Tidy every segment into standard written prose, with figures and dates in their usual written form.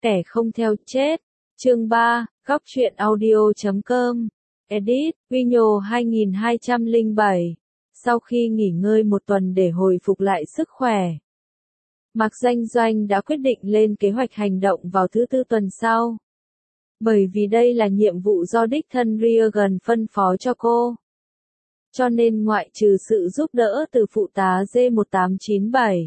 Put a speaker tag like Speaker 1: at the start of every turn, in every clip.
Speaker 1: Kẻ không theo chết. Chương 3, góc truyện audio.com. Edit, Vino 2207. Sau khi nghỉ ngơi một tuần để hồi phục lại sức khỏe, Mạc Doanh Doanh đã quyết định lên kế hoạch hành động vào thứ Tư tuần sau. Bởi vì đây là nhiệm vụ do đích thân Reagan phân phó cho cô. Cho nên ngoại trừ sự giúp đỡ từ phụ tá J1897,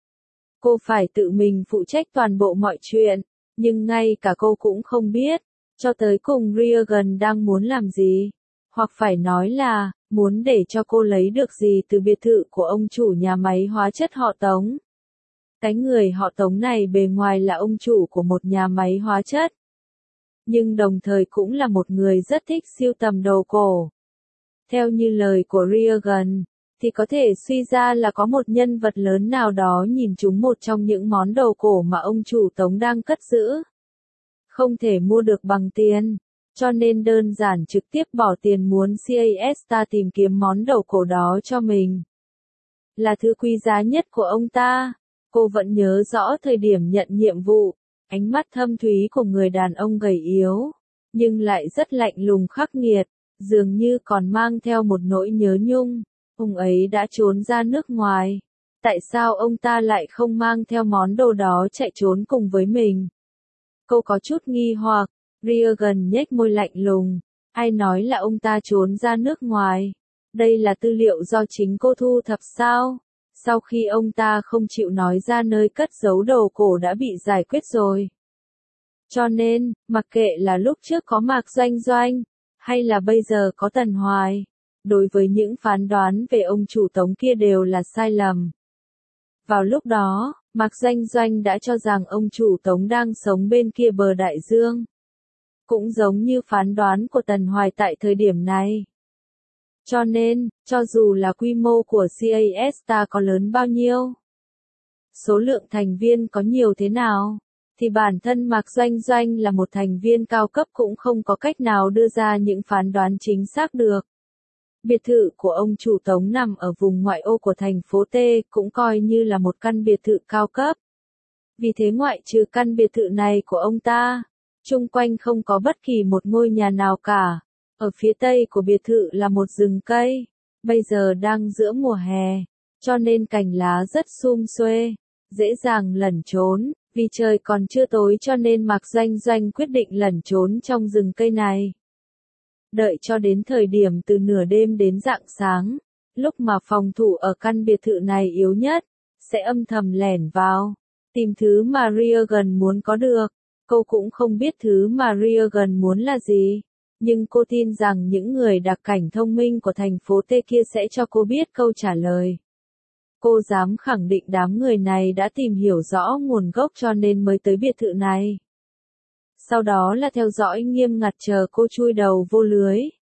Speaker 1: cô phải tự mình phụ trách toàn bộ mọi chuyện, nhưng ngay cả cô cũng không biết, cho tới cùng Reagan đang muốn làm gì, hoặc phải nói là, muốn để cho cô lấy được gì từ biệt thự của ông chủ nhà máy hóa chất họ Tống. Cái người họ Tống này bề ngoài là ông chủ của một nhà máy hóa chất, nhưng đồng thời cũng là một người rất thích sưu tầm đồ cổ. Theo như lời của Reagan, thì có thể suy ra là có một nhân vật lớn nào đó nhìn trúng một trong những món đồ cổ mà ông chủ Tống đang cất giữ. Không thể mua được bằng tiền, cho nên đơn giản trực tiếp bỏ tiền muốn CASTA tìm kiếm món đồ cổ đó cho mình. Là thứ quý giá nhất của ông ta. Cô vẫn nhớ rõ thời điểm nhận nhiệm vụ, ánh mắt thâm thúy của người đàn ông gầy yếu, nhưng lại rất lạnh lùng khắc nghiệt, dường như còn mang theo một nỗi nhớ nhung. Ông ấy đã trốn ra nước ngoài. Tại sao ông ta lại không mang theo món đồ đó chạy trốn cùng với mình? Cô có chút nghi hoặc. Reagan nhếch môi lạnh lùng. Ai nói là ông ta trốn ra nước ngoài? Đây là tư liệu do chính cô thu thập sao? Sau khi ông ta không chịu nói ra nơi cất giấu đồ cổ đã bị giải quyết rồi. Cho nên, mặc kệ là lúc trước có Mạc Doanh Doanh, hay là bây giờ có Tần Hoài, đối với những phán đoán về ông chủ Tống kia đều là sai lầm. Vào lúc đó, Mạc Doanh Doanh đã cho rằng ông chủ Tống đang sống bên kia bờ đại dương. Cũng giống như phán đoán của Tần Hoài tại thời điểm này. Cho nên, cho dù là quy mô của CASTA có lớn bao nhiêu, số lượng thành viên có nhiều thế nào, thì bản thân Mạc Doanh Doanh là một thành viên cao cấp cũng không có cách nào đưa ra những phán đoán chính xác được. Biệt thự của ông chủ Tống nằm ở vùng ngoại ô của thành phố T, cũng coi như là một căn biệt thự cao cấp. Vì thế ngoại trừ căn biệt thự này của ông ta, chung quanh không có bất kỳ một ngôi nhà nào cả. Ở phía tây của biệt thự là một rừng cây, bây giờ đang giữa mùa hè, cho nên cành lá rất sum xuê, dễ dàng lẩn trốn. Vì trời còn chưa tối cho nên Mạc Doanh Doanh quyết định lẩn trốn trong rừng cây này. Đợi cho đến thời điểm từ nửa đêm đến rạng sáng, lúc mà phòng thủ ở căn biệt thự này yếu nhất, sẽ âm thầm lẻn vào, tìm thứ mà Reagan muốn có được. Cô cũng không biết thứ mà Reagan muốn là gì, nhưng cô tin rằng những người đặc cảnh thông minh của thành phố T kia sẽ cho cô biết câu trả lời. Cô dám khẳng định đám người này đã tìm hiểu rõ nguồn gốc cho nên mới tới biệt thự này. Sau đó là theo dõi nghiêm ngặt chờ cô chui đầu vô lưới.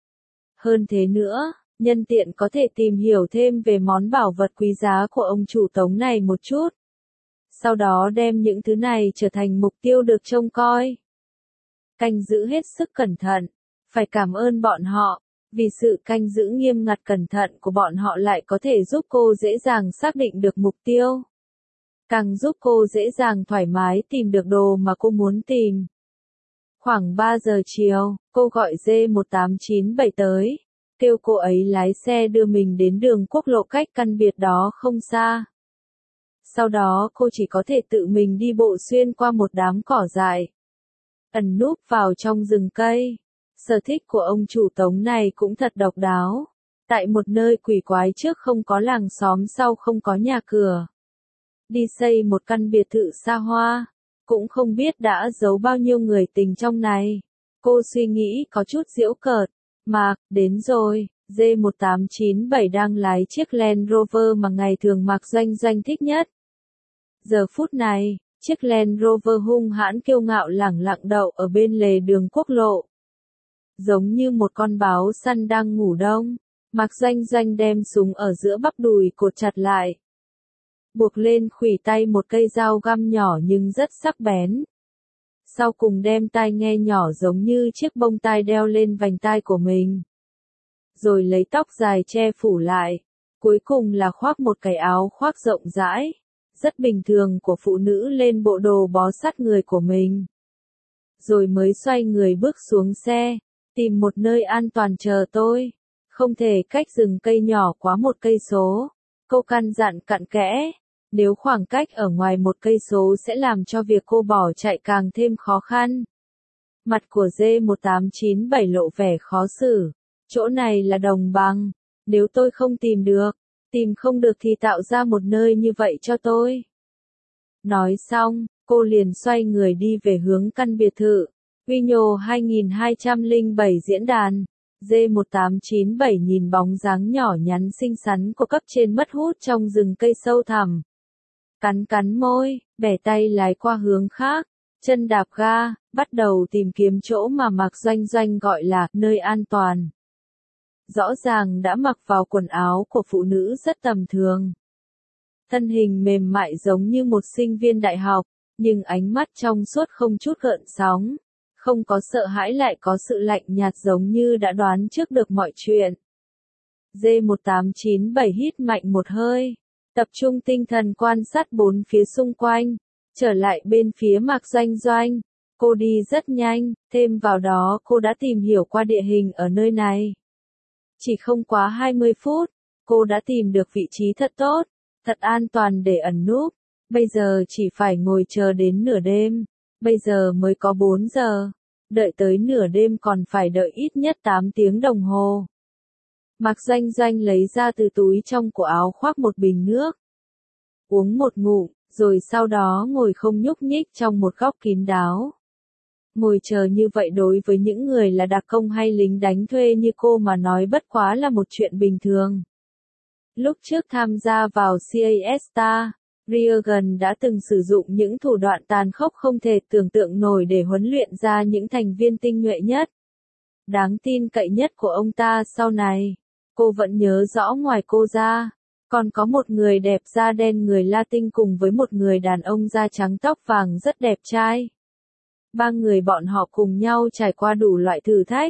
Speaker 1: Hơn thế nữa, nhân tiện có thể tìm hiểu thêm về món bảo vật quý giá của ông chủ Tống này một chút. Sau đó đem những thứ này trở thành mục tiêu được trông coi. Canh giữ hết sức cẩn thận, phải cảm ơn bọn họ, vì sự canh giữ nghiêm ngặt cẩn thận của bọn họ lại có thể giúp cô dễ dàng xác định được mục tiêu. Càng giúp cô dễ dàng thoải mái tìm được đồ mà cô muốn tìm. Khoảng 3 giờ chiều, cô gọi J1897 tới, kêu cô ấy lái xe đưa mình đến đường quốc lộ cách căn biệt đó không xa. Sau đó cô chỉ có thể tự mình đi bộ xuyên qua một đám cỏ dại, ẩn núp vào trong rừng cây. Sở thích của ông chủ Tống này cũng thật độc đáo. Tại một nơi quỷ quái trước không có làng xóm sau không có nhà cửa. Đi xây một căn biệt thự xa hoa. Cũng không biết đã giấu bao nhiêu người tình trong này. Cô suy nghĩ có chút giễu cợt. Mạc, đến rồi. J1897 đang lái chiếc Land Rover mà ngày thường Mạc Doanh Doanh thích nhất. Giờ phút này, chiếc Land Rover hung hãn kiêu ngạo lẳng lặng đậu ở bên lề đường quốc lộ. Giống như một con báo săn đang ngủ đông, Mạc Doanh Doanh đem súng ở giữa bắp đùi cột chặt lại. Buộc lên khuỷu tay một cây dao găm nhỏ nhưng rất sắc bén. Sau cùng đem tai nghe nhỏ giống như chiếc bông tai đeo lên vành tai của mình. Rồi lấy tóc dài che phủ lại. Cuối cùng là khoác một cái áo khoác rộng rãi. rất bình thường của phụ nữ lên bộ đồ bó sát người của mình. Rồi mới xoay người bước xuống xe, tìm một nơi an toàn chờ tôi. Không thể cách rừng cây nhỏ quá 1 cây số. Cô căn dặn cặn kẽ, nếu khoảng cách ở ngoài 1 cây số sẽ làm cho việc cô bỏ chạy càng thêm khó khăn. Mặt của D1897 lộ vẻ khó xử. Chỗ này là đồng bằng, nếu tôi không tìm được, tìm không được thì tạo ra một nơi như vậy cho tôi. Nói xong, cô liền xoay người đi về hướng căn biệt thự. Vino 2207 diễn đàn. D1897 nhìn bóng dáng nhỏ nhắn xinh xắn của cấp trên mất hút trong rừng cây sâu thẳm. Cắn môi, bẻ tay lái qua hướng khác, chân đạp ga, bắt đầu tìm kiếm chỗ mà Mạc Doanh Doanh gọi là nơi an toàn. Rõ ràng đã mặc vào quần áo của phụ nữ rất tầm thường. Thân hình mềm mại giống như một sinh viên đại học, nhưng ánh mắt trong suốt không chút gợn sóng. Không có sợ hãi lại có sự lạnh nhạt giống như đã đoán trước được mọi chuyện. D1897 hít mạnh một hơi, tập trung tinh thần quan sát 4 phía xung quanh, trở lại bên phía Mạc Doanh Doanh. Cô đi rất nhanh, thêm vào đó cô đã tìm hiểu qua địa hình ở nơi này. Chỉ không quá 20 phút, cô đã tìm được vị trí thật tốt, thật an toàn để ẩn núp. Bây giờ chỉ phải ngồi chờ đến nửa đêm. Bây giờ mới có 4 giờ, đợi tới nửa đêm còn phải đợi ít nhất 8 tiếng đồng hồ. Mạc Doanh Doanh lấy ra từ túi trong của áo khoác một bình nước. Uống một ngụm, rồi sau đó ngồi không nhúc nhích trong một góc kín đáo. Ngồi chờ như vậy đối với những người là đặc công hay lính đánh thuê như cô mà nói bất quá là một chuyện bình thường. Lúc trước tham gia vào CASTA, Reagan đã từng sử dụng những thủ đoạn tàn khốc không thể tưởng tượng nổi để huấn luyện ra những thành viên tinh nhuệ nhất, đáng tin cậy nhất của ông ta sau này. Cô vẫn nhớ rõ ngoài cô ra, còn có một người đẹp da đen người Latin cùng với một người đàn ông da trắng tóc vàng rất đẹp trai. 3 người bọn họ cùng nhau trải qua đủ loại thử thách.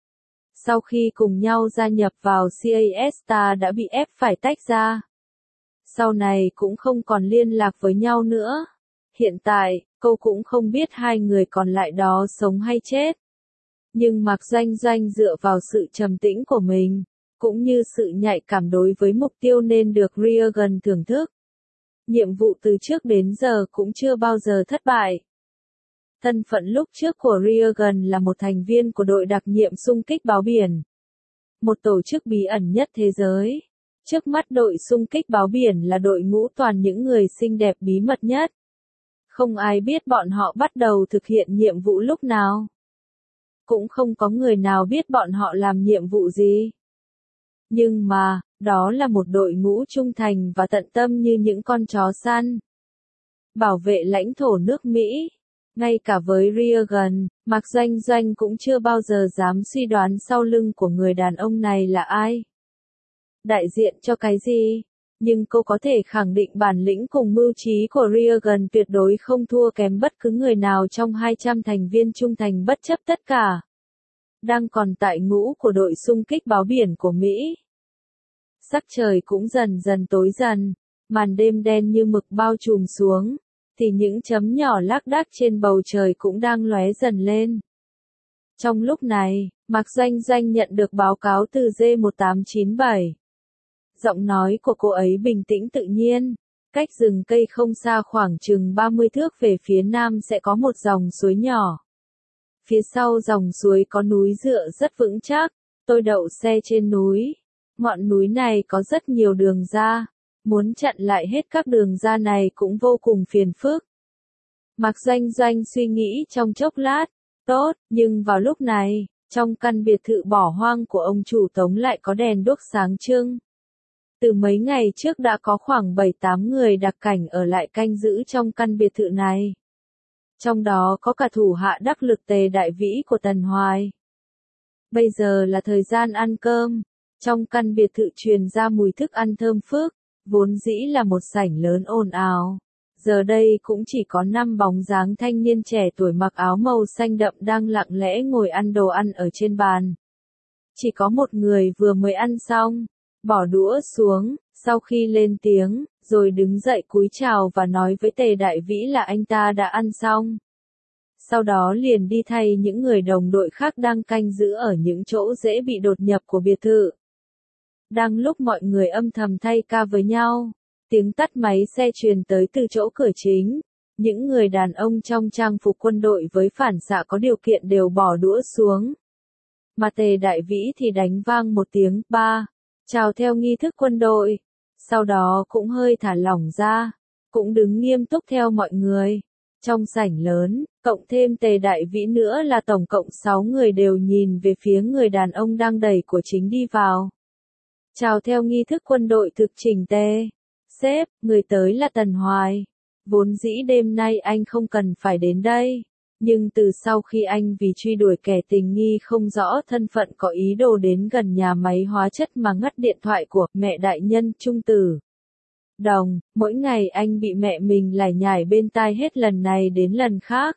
Speaker 1: Sau khi cùng nhau gia nhập vào CASTA đã bị ép phải tách ra. Sau này cũng không còn liên lạc với nhau nữa. Hiện tại, cô cũng không biết 2 người còn lại đó sống hay chết. Nhưng Mạc Doanh Doanh dựa vào sự trầm tĩnh của mình, cũng như sự nhạy cảm đối với mục tiêu nên được Reagan thưởng thức. Nhiệm vụ từ trước đến giờ cũng chưa bao giờ thất bại. Thân phận lúc trước của Reagan là một thành viên của đội đặc nhiệm xung kích báo biển. Một tổ chức bí ẩn nhất thế giới. Trước mắt đội xung kích báo biển là đội ngũ toàn những người xinh đẹp bí mật nhất. Không ai biết bọn họ bắt đầu thực hiện nhiệm vụ lúc nào. Cũng không có người nào biết bọn họ làm nhiệm vụ gì. Nhưng mà, đó là một đội ngũ trung thành và tận tâm như những con chó săn. Bảo vệ lãnh thổ nước Mỹ. Ngay cả với Reagan, Mạc Doanh Doanh cũng chưa bao giờ dám suy đoán sau lưng của người đàn ông này là ai. Đại diện cho cái gì? Nhưng cô có thể khẳng định bản lĩnh cùng mưu trí của Reagan tuyệt đối không thua kém bất cứ người nào trong 200 thành viên trung thành bất chấp tất cả. Đang còn tại ngũ của đội xung kích báo biển của Mỹ. Sắc trời cũng dần dần tối dần, màn đêm đen như mực bao trùm xuống, thì những chấm nhỏ lác đác trên bầu trời cũng đang lóe dần lên. Trong lúc này, Mạc Doanh Doanh nhận được báo cáo từ D1897. Giọng nói của cô ấy bình tĩnh tự nhiên. Cách rừng cây không xa khoảng chừng 30 thước về phía nam sẽ có một dòng suối nhỏ. Phía sau dòng suối có núi dựa rất vững chắc. Tôi đậu xe trên núi. Ngọn núi này có rất nhiều đường ra. Muốn chặn lại hết các đường ra này cũng vô cùng phiền phức. Mạc Doanh Doanh suy nghĩ trong chốc lát. Tốt, nhưng vào lúc này, trong căn biệt thự bỏ hoang của ông chủ Tống lại có đèn đuốc sáng trưng. Từ mấy ngày trước đã có khoảng 7-8 người đặc cảnh ở lại canh giữ trong căn biệt thự này. Trong đó có cả thủ hạ đắc lực Tề Đại Vĩ của Tần Hoài. Bây giờ là thời gian ăn cơm. Trong căn biệt thự truyền ra mùi thức ăn thơm phức, vốn dĩ là một sảnh lớn ồn ào. Giờ đây cũng chỉ có 5 bóng dáng thanh niên trẻ tuổi mặc áo màu xanh đậm đang lặng lẽ ngồi ăn đồ ăn ở trên bàn. Chỉ có một người vừa mới ăn xong, bỏ đũa xuống, sau khi lên tiếng, rồi đứng dậy cúi chào và nói với Tề Đại Vĩ là anh ta đã ăn xong. Sau đó liền đi thay những người đồng đội khác đang canh giữ ở những chỗ dễ bị đột nhập của biệt thự. Đang lúc mọi người âm thầm thay ca với nhau, tiếng tắt máy xe truyền tới từ chỗ cửa chính. Những người đàn ông trong trang phục quân đội với phản xạ có điều kiện đều bỏ đũa xuống. Mà Tề Đại Vĩ thì đánh vang một tiếng ba, chào theo nghi thức quân đội. Sau đó cũng hơi thả lỏng ra, cũng đứng nghiêm túc theo mọi người. Trong sảnh lớn, cộng thêm Tề Đại Vĩ nữa là tổng cộng 6 người đều nhìn về phía người đàn ông đang đẩy của chính đi vào. Chào theo nghi thức quân đội thực chỉnh tề. Sếp, người tới là Tần Hoài. Vốn dĩ đêm nay anh không cần phải đến đây. Nhưng từ sau khi anh vì truy đuổi kẻ tình nghi không rõ thân phận có ý đồ đến gần nhà máy hóa chất mà ngắt điện thoại của mẹ đại nhân Trung Tử Đồng, mỗi ngày anh bị mẹ mình lải nhải bên tai hết lần này đến lần khác.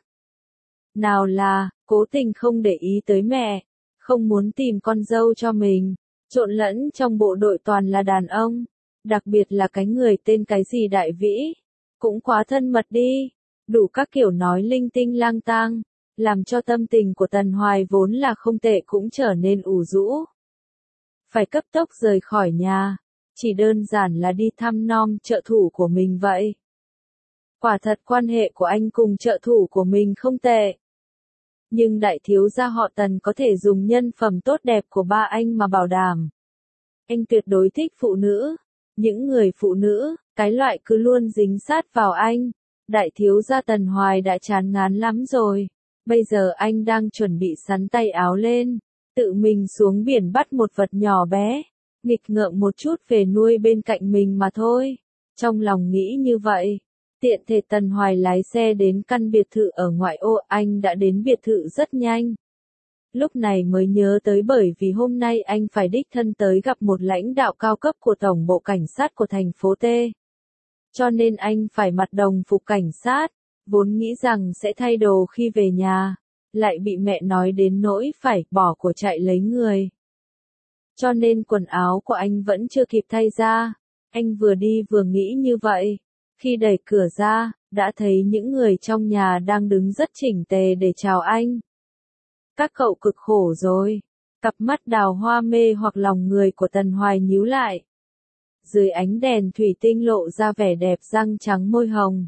Speaker 1: Nào là, cố tình không để ý tới mẹ, không muốn tìm con dâu cho mình, trộn lẫn trong bộ đội toàn là đàn ông, đặc biệt là cái người tên cái gì Đại Vĩ, cũng quá thân mật đi, đủ các kiểu nói linh tinh lang tang, làm cho tâm tình của Tần Hoài vốn là không tệ cũng trở nên ủ rũ. Phải cấp tốc rời khỏi nhà, chỉ đơn giản là đi thăm nom trợ thủ của mình vậy. Quả thật quan hệ của anh cùng trợ thủ của mình không tệ. Nhưng đại thiếu gia họ Tần có thể dùng nhân phẩm tốt đẹp của ba anh mà bảo đảm. Anh tuyệt đối thích phụ nữ. Những người phụ nữ, cái loại cứ luôn dính sát vào anh. Đại thiếu gia Tần Hoài đã chán ngán lắm rồi. Bây giờ anh đang chuẩn bị sắn tay áo lên, tự mình xuống biển bắt một vật nhỏ bé, nghịch ngợm một chút về nuôi bên cạnh mình mà thôi. Trong lòng nghĩ như vậy, tiện thể Tần Hoài lái xe đến căn biệt thự ở ngoại ô. Anh đã đến biệt thự rất nhanh. Lúc này mới nhớ tới bởi vì hôm nay anh phải đích thân tới gặp một lãnh đạo cao cấp của Tổng bộ Cảnh sát của thành phố T. Cho nên anh phải mặc đồng phục cảnh sát, vốn nghĩ rằng sẽ thay đồ khi về nhà, lại bị mẹ nói đến nỗi phải bỏ của chạy lấy người. Cho nên quần áo của anh vẫn chưa kịp thay ra, anh vừa đi vừa nghĩ như vậy. Khi đẩy cửa ra, đã thấy những người trong nhà đang đứng rất chỉnh tề để chào anh. Các cậu cực khổ rồi. Cặp mắt đào hoa mê hoặc lòng người của Tần Hoài nhíu lại. Dưới ánh đèn thủy tinh lộ ra vẻ đẹp răng trắng môi hồng.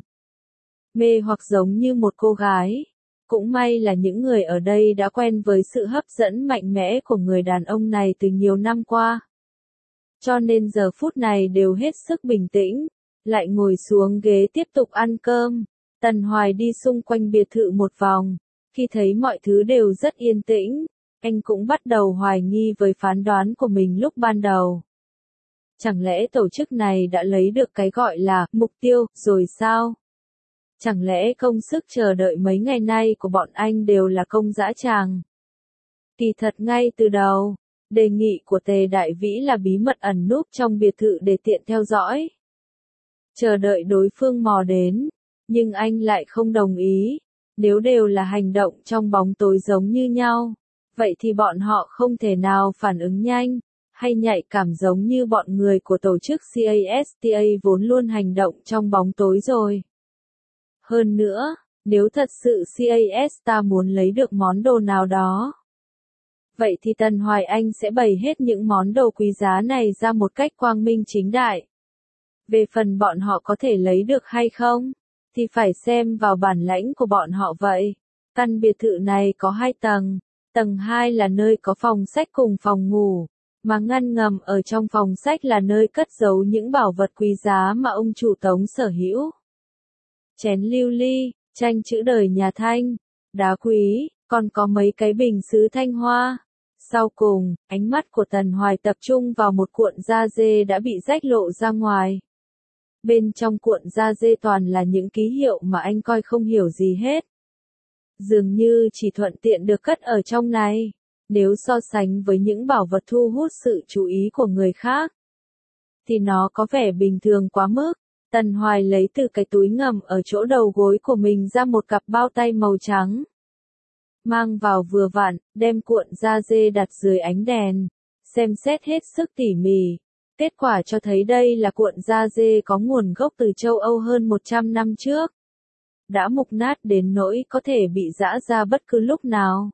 Speaker 1: Mê hoặc giống như một cô gái. Cũng may là những người ở đây đã quen với sự hấp dẫn mạnh mẽ của người đàn ông này từ nhiều năm qua. Cho nên giờ phút này đều hết sức bình tĩnh, lại ngồi xuống ghế tiếp tục ăn cơm. Tần Hoài đi xung quanh biệt thự một vòng. Khi thấy mọi thứ đều rất yên tĩnh, anh cũng bắt đầu hoài nghi với phán đoán của mình lúc ban đầu. Chẳng lẽ tổ chức này đã lấy được cái gọi là mục tiêu rồi sao? Chẳng lẽ công sức chờ đợi mấy ngày nay của bọn anh đều là công dã tràng? Kỳ thật ngay từ đầu, đề nghị của Tề Đại Vĩ là bí mật ẩn núp trong biệt thự để tiện theo dõi. Chờ đợi đối phương mò đến, nhưng anh lại không đồng ý. Nếu đều là hành động trong bóng tối giống như nhau, vậy thì bọn họ không thể nào phản ứng nhanh, hay nhạy cảm giống như bọn người của tổ chức CASTA vốn luôn hành động trong bóng tối rồi. Hơn nữa, nếu thật sự CASTA muốn lấy được món đồ nào đó, vậy thì Tần Hoài Anh sẽ bày hết những món đồ quý giá này ra một cách quang minh chính đại. Về phần bọn họ có thể lấy được hay không, thì phải xem vào bản lãnh của bọn họ vậy. Căn biệt thự này có 2 tầng, tầng 2 là nơi có phòng sách cùng phòng ngủ, mà ngăn ngầm ở trong phòng sách là nơi cất giấu những bảo vật quý giá mà ông chủ Tống sở hữu. Chén lưu ly, tranh chữ đời nhà Thanh, đá quý, còn có mấy cái bình sứ Thanh Hoa. Sau cùng, ánh mắt của Tần Hoài tập trung vào một cuộn da dê đã bị rách lộ ra ngoài. Bên trong cuộn da dê toàn là những ký hiệu mà anh coi không hiểu gì hết. Dường như chỉ thuận tiện được cất ở trong này. Nếu so sánh với những bảo vật thu hút sự chú ý của người khác, thì nó có vẻ bình thường quá mức. Tần Hoài lấy từ cái túi ngầm ở chỗ đầu gối của mình ra một cặp bao tay màu trắng. Mang vào vừa vặn, đem cuộn da dê đặt dưới ánh đèn. Xem xét hết sức tỉ mỉ. Kết quả cho thấy đây là cuộn da dê có nguồn gốc từ châu Âu hơn 100 năm trước. Đã mục nát đến nỗi có thể bị giã ra bất cứ lúc nào.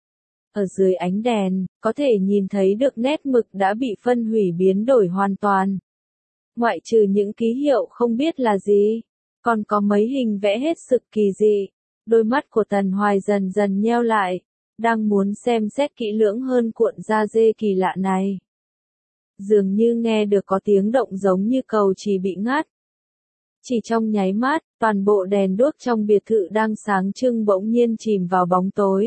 Speaker 1: Ở dưới ánh đèn, có thể nhìn thấy được nét mực đã bị phân hủy biến đổi hoàn toàn. Ngoại trừ những ký hiệu không biết là gì, còn có mấy hình vẽ hết sức kỳ dị. Đôi mắt của Tần Hoài dần dần nheo lại, đang muốn xem xét kỹ lưỡng hơn cuộn da dê kỳ lạ này. Dường như nghe được có tiếng động giống như cầu chỉ bị ngắt. Chỉ trong nháy mắt, toàn bộ đèn đuốc trong biệt thự đang sáng trưng bỗng nhiên chìm vào bóng tối.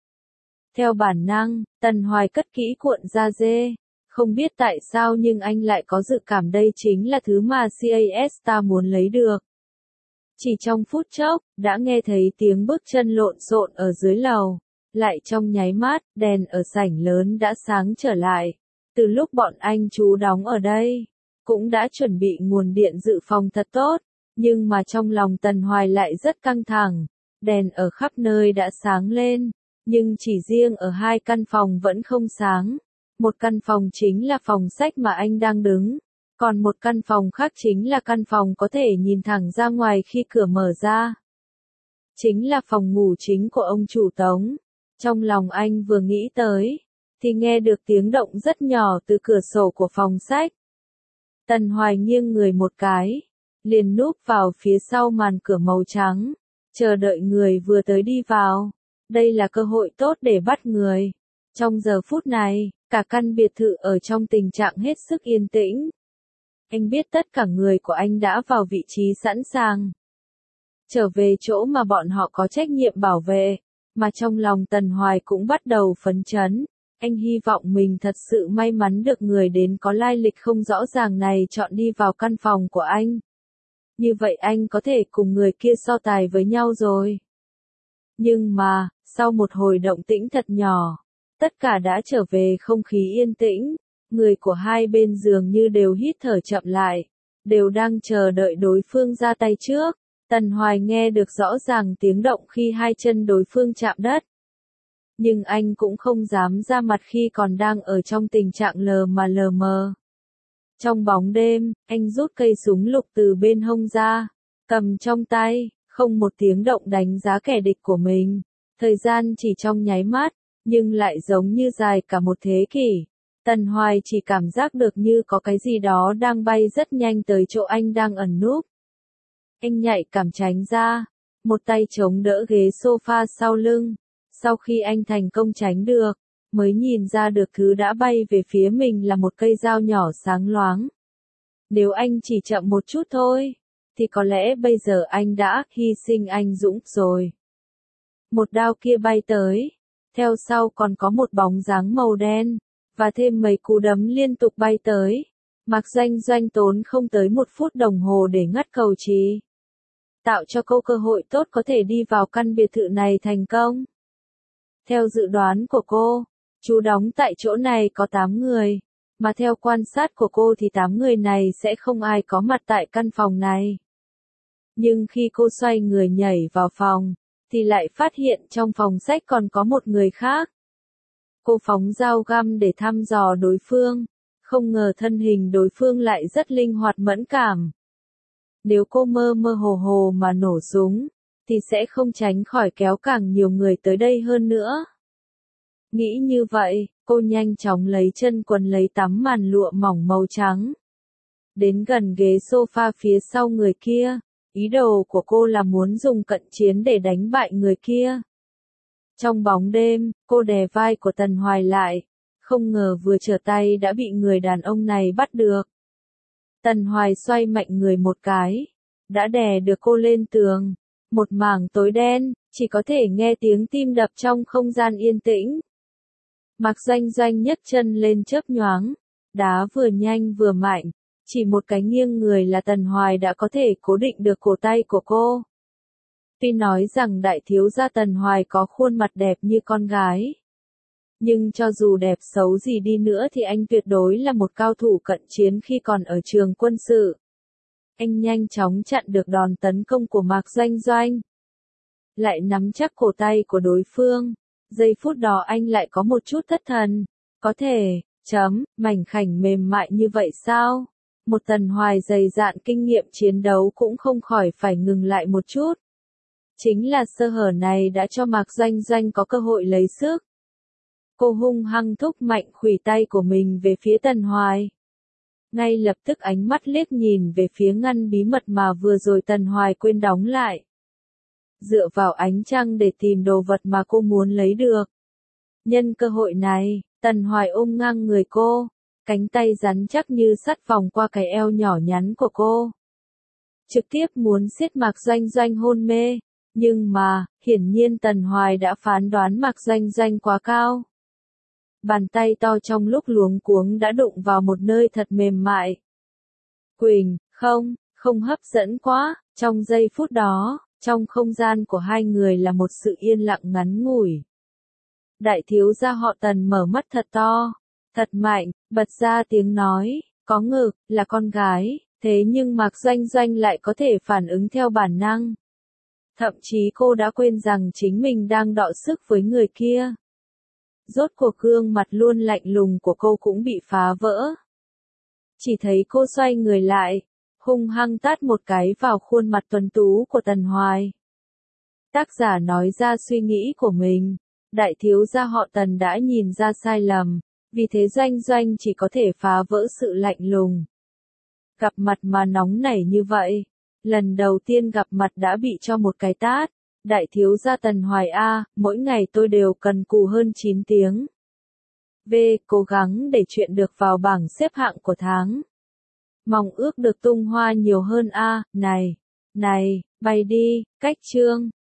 Speaker 1: Theo bản năng, Tần Hoài cất kỹ cuộn da dê. Không biết tại sao nhưng anh lại có dự cảm đây chính là thứ mà Siesta muốn lấy được. Chỉ trong phút chốc, đã nghe thấy tiếng bước chân lộn xộn ở dưới lầu. Lại trong nháy mắt, đèn ở sảnh lớn đã sáng trở lại. Từ lúc bọn anh trú đóng ở đây, cũng đã chuẩn bị nguồn điện dự phòng thật tốt. Nhưng mà trong lòng Tần Hoài lại rất căng thẳng. Đèn ở khắp nơi đã sáng lên. Nhưng chỉ riêng ở 2 căn phòng vẫn không sáng. Một căn phòng chính là phòng sách mà anh đang đứng. Còn một căn phòng khác chính là căn phòng có thể nhìn thẳng ra ngoài khi cửa mở ra. Chính là phòng ngủ chính của ông chủ Tống. Trong lòng anh vừa nghĩ tới, thì nghe được tiếng động rất nhỏ từ cửa sổ của phòng sách. Tần Hoài nghiêng người một cái, liền núp vào phía sau màn cửa màu trắng, chờ đợi người vừa tới đi vào. Đây là cơ hội tốt để bắt người. Trong giờ phút này, cả căn biệt thự ở trong tình trạng hết sức yên tĩnh. Anh biết tất cả người của anh đã vào vị trí sẵn sàng. Trở về chỗ mà bọn họ có trách nhiệm bảo vệ, mà trong lòng Tần Hoài cũng bắt đầu phấn chấn. Anh hy vọng mình thật sự may mắn được người đến có lai lịch không rõ ràng này chọn đi vào căn phòng của anh. Như vậy anh có thể cùng người kia so tài với nhau rồi. Nhưng mà, sau một hồi động tĩnh thật nhỏ, tất cả đã trở về không khí yên tĩnh. Người của hai bên dường như đều hít thở chậm lại, đều đang chờ đợi đối phương ra tay trước. Tần Hoài nghe được rõ ràng tiếng động khi hai chân đối phương chạm đất. Nhưng anh cũng không dám ra mặt khi còn đang ở trong tình trạng lờ mờ. Trong bóng đêm, anh rút cây súng lục từ bên hông ra, cầm trong tay, không một tiếng động đánh giá kẻ địch của mình. Thời gian chỉ trong nháy mắt, nhưng lại giống như dài cả một thế kỷ. Tần Hoài chỉ cảm giác được như có cái gì đó đang bay rất nhanh tới chỗ anh đang ẩn núp. Anh nhạy cảm tránh ra, một tay chống đỡ ghế sofa sau lưng. Sau khi anh thành công tránh được, mới nhìn ra được thứ đã bay về phía mình là một cây dao nhỏ sáng loáng. Nếu anh chỉ chậm một chút thôi, thì có lẽ bây giờ anh đã hy sinh anh dũng rồi. Một đao kia bay tới, theo sau còn có một bóng dáng màu đen, và thêm mấy cú đấm liên tục bay tới. Mạc Doanh Doanh tốn không tới 1 phút đồng hồ để ngắt cầu trì, tạo cho cô cơ hội tốt có thể đi vào căn biệt thự này thành công. Theo dự đoán của cô, trú đóng tại chỗ này có 8 người, mà theo quan sát của cô thì 8 người này sẽ không ai có mặt tại căn phòng này. Nhưng khi cô xoay người nhảy vào phòng, thì lại phát hiện trong phòng sách còn có một người khác. Cô phóng dao găm để thăm dò đối phương, không ngờ thân hình đối phương lại rất linh hoạt mẫn cảm. Nếu cô mơ hồ mà nổ súng, thì sẽ không tránh khỏi kéo càng nhiều người tới đây hơn nữa. Nghĩ như vậy, cô nhanh chóng lấy chân quần lấy tấm màn lụa mỏng màu trắng. Đến gần ghế sofa phía sau người kia, ý đồ của cô là muốn dùng cận chiến để đánh bại người kia. Trong bóng đêm, cô đè vai của Tần Hoài lại, không ngờ vừa trở tay đã bị người đàn ông này bắt được. Tần Hoài xoay mạnh người một cái, đã đè được cô lên tường. Một mảng tối đen, chỉ có thể nghe tiếng tim đập trong không gian yên tĩnh. Mạc Doanh Doanh nhấc chân lên chớp nhoáng, đá vừa nhanh vừa mạnh, chỉ một cái nghiêng người là Tần Hoài đã có thể cố định được cổ tay của cô. Tuy nói rằng đại thiếu gia Tần Hoài có khuôn mặt đẹp như con gái, nhưng cho dù đẹp xấu gì đi nữa thì anh tuyệt đối là một cao thủ cận chiến khi còn ở trường quân sự. Anh nhanh chóng chặn được đòn tấn công của Mạc Doanh Doanh. Lại nắm chắc cổ tay của đối phương. Giây phút đó anh lại có một chút thất thần. Có thể, Mảnh khảnh mềm mại như vậy sao? Một Tần Hoài dày dạn kinh nghiệm chiến đấu cũng không khỏi phải ngừng lại một chút. Chính là sơ hở này đã cho Mạc Doanh Doanh có cơ hội lấy sức. Cô hung hăng thúc mạnh khuỷu tay của mình về phía Tần Hoài. Ngay lập tức ánh mắt liếc nhìn về phía ngăn bí mật mà vừa rồi Tần Hoài quên đóng lại. Dựa vào ánh trăng để tìm đồ vật mà cô muốn lấy được. Nhân cơ hội này, Tần Hoài ôm ngang người cô, cánh tay rắn chắc như sắt vòng qua cái eo nhỏ nhắn của cô. Trực tiếp muốn siết Mạc Doanh Doanh hôn mê, nhưng mà, hiển nhiên Tần Hoài đã phán đoán Mạc Doanh Doanh quá cao. Bàn tay to trong lúc luống cuống đã đụng vào một nơi thật mềm mại. Quỳnh, không hấp dẫn quá, trong giây phút đó, trong không gian của hai người là một sự yên lặng ngắn ngủi. Đại thiếu gia họ Tần mở mắt thật to, thật mạnh, bật ra tiếng nói, có ngực, là con gái, thế nhưng Mạc Doanh Doanh lại có thể phản ứng theo bản năng. Thậm chí cô đã quên rằng chính mình đang đọ sức với người kia. Rốt cuộc gương mặt luôn lạnh lùng của cô cũng bị phá vỡ. Chỉ thấy cô xoay người lại, hung hăng tát một cái vào khuôn mặt tuấn tú của Tần Hoài. Tác giả nói ra suy nghĩ của mình, đại thiếu gia họ Tần đã nhìn ra sai lầm, vì thế Doanh Doanh chỉ có thể phá vỡ sự lạnh lùng. Gặp mặt mà nóng nảy như vậy, lần đầu tiên gặp mặt đã bị cho một cái tát. Đại thiếu gia Tần Hoài A, mỗi ngày tôi đều cần cù hơn 9 tiếng. V. Cố gắng để chuyện được vào bảng xếp hạng của tháng. Mong ước được tung hoa nhiều hơn A, này, bay đi, cách chương.